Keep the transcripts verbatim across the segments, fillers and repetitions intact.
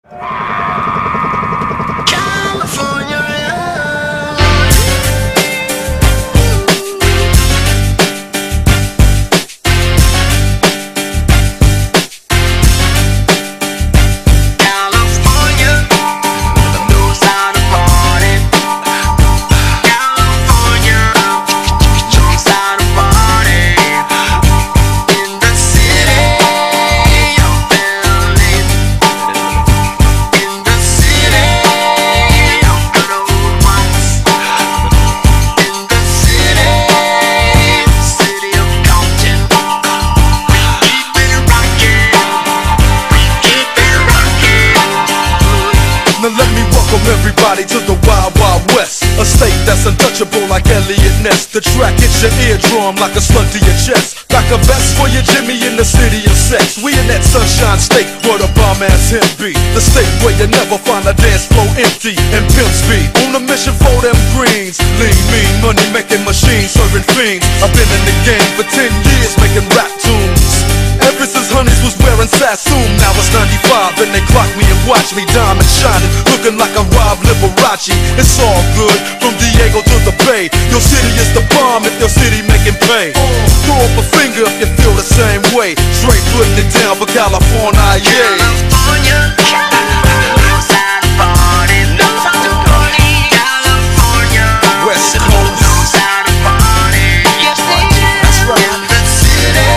Everybody to the Wild Wild West, a state that's untouchable like Elliot Ness. The track hits your eardrum like a slug to your chest. Back a vest for your Jimmy in the city of sex. We in that sunshine state where the bomb ass him be. The state where you never find a dance floor empty and pimp speed. On a mission for them greens. Lean, mean, money making machines serving fiends. I've been in the game for ten years making rap tunes. Ever since Honeys was wearing Sassoon. Now it's ninety-five and they clock me and watch me diamond shining, looking like a Rob Liberace. It's all good from Diego to the Bay. Your city is the bomb if your city making pay. Throw up a finger if you feel the same way. Straight putting it down for California, yeah. California, knows how to party, knows how to party. California, West Coast, knows how to party. Yes, they do. That's right. In the city.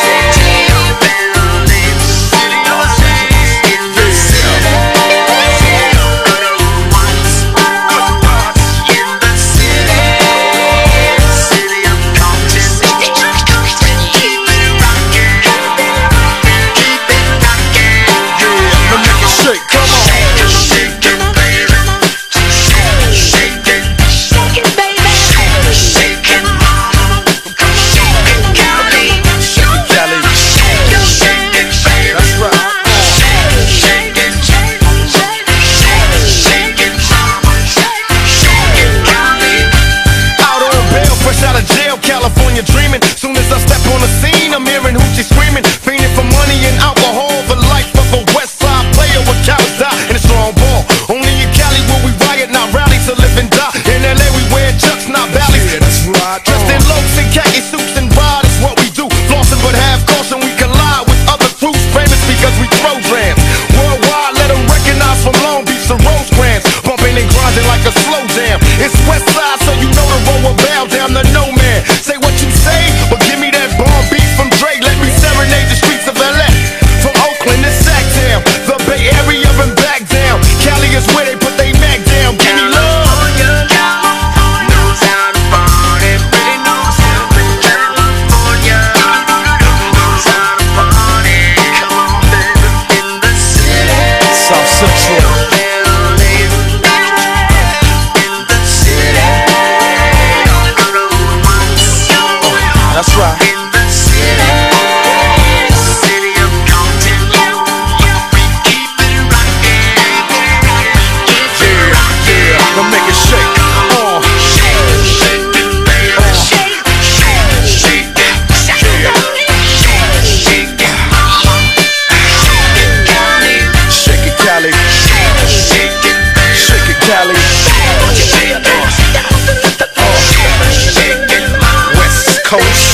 California dreaming. Soon as I step on the scene, I'm hearing hoochie screaming, fiending for money and alcohol. The life of a West Side player with cowards die in a strong ball. Only in Cali will we riot, not rally to live and die. In L A we wear chucks, not valleys. Yeah, that's right. Dressed in loafs and khaki suits and ride is what we do. Flossing but have caution, we collide with other crews. Famous because we throw drams. Worldwide, let them recognize from Long Beach to Rosecrans. Bumping and grinding like a slow jam. It's West Side, so you know the road will bow down to no man. Say what you say, but give me that bomb beat from Dre. Let me serenade the streets of L A. From Oakland to Sacktown, the Bay Area and back down. Cali is where they put they Mac down. Give me love. Knows how to party, really knows how to California. Knows how to party. Come on, baby, in the city. South Central. That's right. In the city, city of Compton, we keep it rockin'. Yeah, yeah, now make it shake. Uh, shake, shake it, baby. Shake, shake, shake it, shake it, shake it, mama. Shake it, Cali. Shake it, Cali. Shake, shake it, baby. Shake it, Cali. Shake it, uh, shake it, West Coast.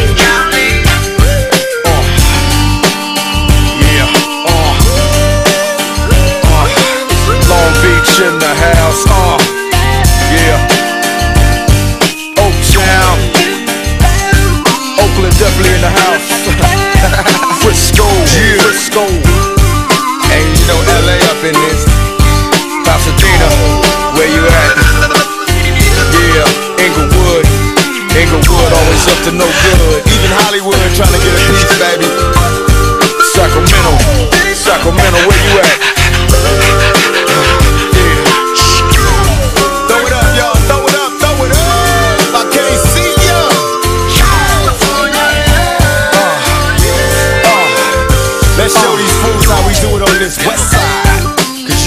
In the house, uh, yeah. Oaktown, Oakland definitely in the house. Frisco, yeah. Frisco, and you know L A up in this. Pasadena, where you at? Yeah, Inglewood, Inglewood always up to no good. Even Hollywood trying to get a piece, baby. Sacramento, Sacramento, where you at? Let's show these fools how we do it on this West Side. Cause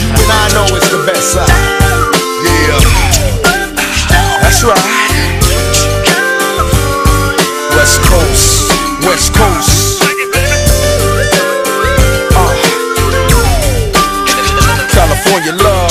your love.